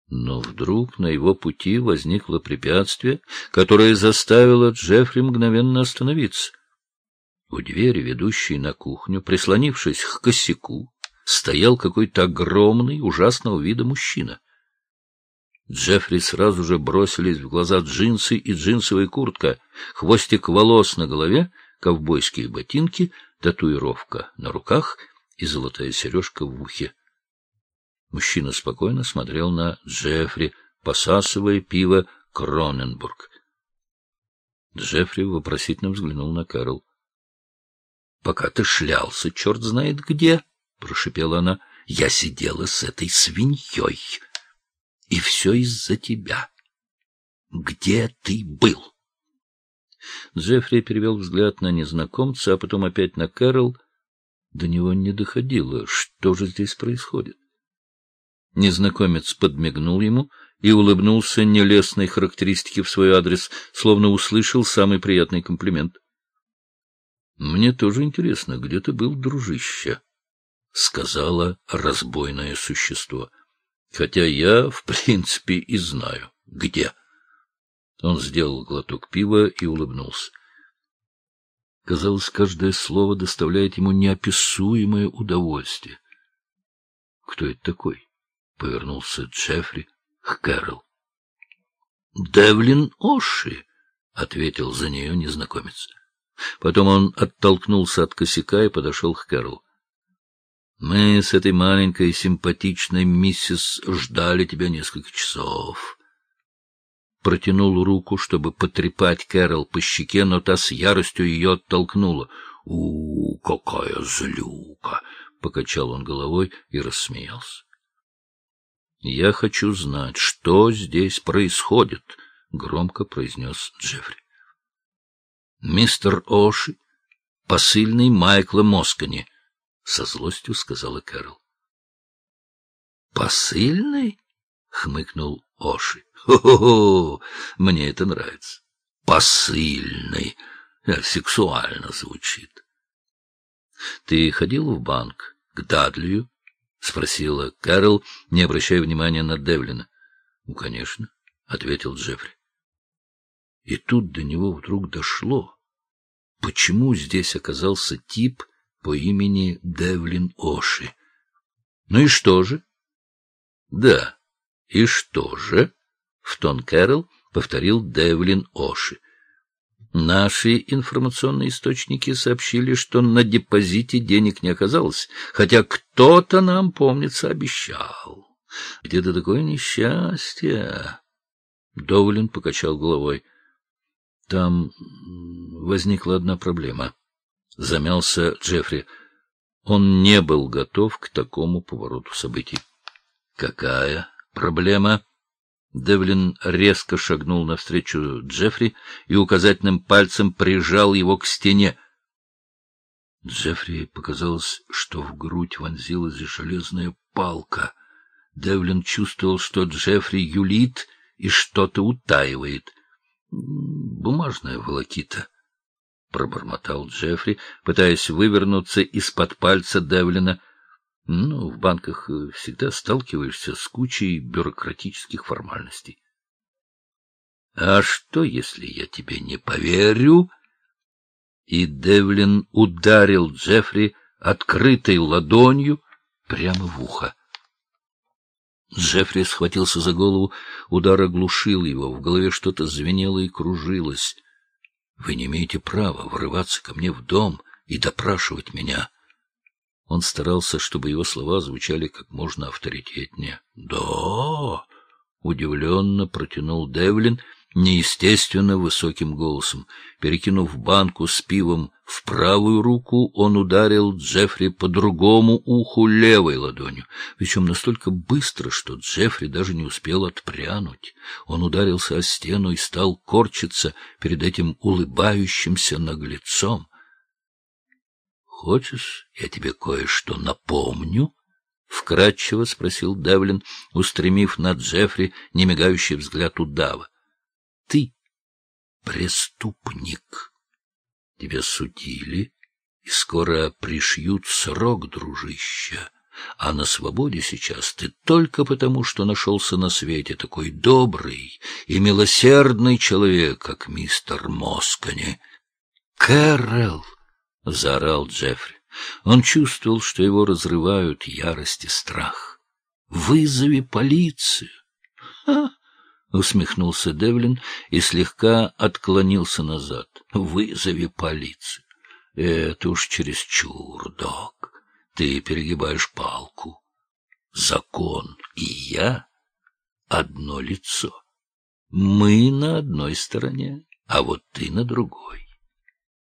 Но вдруг на его пути возникло препятствие, которое заставило Джеффри мгновенно остановиться. У двери, ведущей на кухню, прислонившись к косяку, стоял какой-то огромный, ужасного вида мужчина. Джеффри сразу же бросились в глаза джинсы и джинсовая куртка, хвостик волос на голове, ковбойские ботинки, татуировка на руках и золотая сережка в ухе. Мужчина спокойно смотрел на Джеффри, посасывая пиво «Кроненбург». Джеффри вопросительно взглянул на Кэрол. — Пока ты шлялся, черт знает где, — прошипела она, — я сидела с этой свиньей. И все из-за тебя. Где ты был? Джеффри перевел взгляд на незнакомца, а потом опять на Кэрол. До него не доходило, что же здесь происходит. Незнакомец подмигнул ему и улыбнулся нелестной характеристике в свой адрес, словно услышал самый приятный комплимент. — Мне тоже интересно, где ты был, дружище, — сказала разбойное существо. — Хотя я, в принципе, и знаю, где. Он сделал глоток пива и улыбнулся. Казалось, каждое слово доставляет ему неописуемое удовольствие. — Кто это такой? — повернулся Джеффри к Кэрол. — Девлин Оши, — ответил за нее незнакомец. Потом он оттолкнулся от косяка и подошел к Кэрол. — Мы с этой маленькой симпатичной миссис ждали тебя несколько часов. Протянул руку, чтобы потрепать Кэрол по щеке, но та с яростью ее оттолкнула. — какая злюка! — покачал он головой и рассмеялся. — Я хочу знать, что здесь происходит, — громко произнес Джеффри. — Мистер Оши, посыльный Майкла Москани, — со злостью сказала Кэрол. — Посыльный? — хмыкнул Оши. — Хо-хо-хо! Мне это нравится. Посыльный. Сексуально звучит. — Ты ходил в банк к Дадлию? — спросила Кэрол, не обращая внимания на Девлина. — Ну, конечно, — ответил Джеффри. И тут до него вдруг дошло, почему здесь оказался тип по имени Девлин Оши. — Ну и что же? — Да, и что же? — в тон Кэрол повторил Девлин Оши. Наши информационные источники сообщили, что на депозите денег не оказалось, хотя кто-то нам, помнится, обещал. Где-то такое несчастье. Довлин покачал головой. Там возникла одна проблема. Замялся Джеффри. Он не был готов к такому повороту событий. Какая проблема? Девлин резко шагнул навстречу Джеффри и указательным пальцем прижал его к стене. Джеффри показалось, что в грудь вонзилась железная палка. Девлин чувствовал, что Джеффри юлит и что-то утаивает. — Бумажная волокита, — пробормотал Джеффри, пытаясь вывернуться из-под пальца Девлина. Ну, в банках всегда сталкиваешься с кучей бюрократических формальностей. — А что, если я тебе не поверю? И Девлин ударил Джеффри открытой ладонью прямо в ухо. Джеффри схватился за голову, удар оглушил его, в голове что-то звенело и кружилось. — Вы не имеете права врываться ко мне в дом и допрашивать меня. Он старался, чтобы его слова звучали как можно авторитетнее. — Да, — удивленно протянул Девлин неестественно высоким голосом. Перекинув банку с пивом в правую руку, он ударил Джеффри по другому уху левой ладонью, причем настолько быстро, что Джеффри даже не успел отпрянуть. Он ударился о стену и стал корчиться перед этим улыбающимся наглецом. — Хочешь, я тебе кое-что напомню? — вкратчиво спросил Девлин, устремив на Джеффри немигающий взгляд удава. — Ты преступник. Тебя судили и скоро пришьют срок, дружище. А на свободе сейчас ты только потому, что нашелся на свете такой добрый и милосердный человек, как мистер Москони. «Кэрролл!» — заорал Джеффри. Он чувствовал, что его разрывают ярость и страх. «Вызови полицию!» «Ха!» — усмехнулся Девлин и слегка отклонился назад. «Вызови полицию! Это уж чересчур, док. Ты перегибаешь палку. Закон и я — одно лицо. Мы на одной стороне, а вот ты на другой.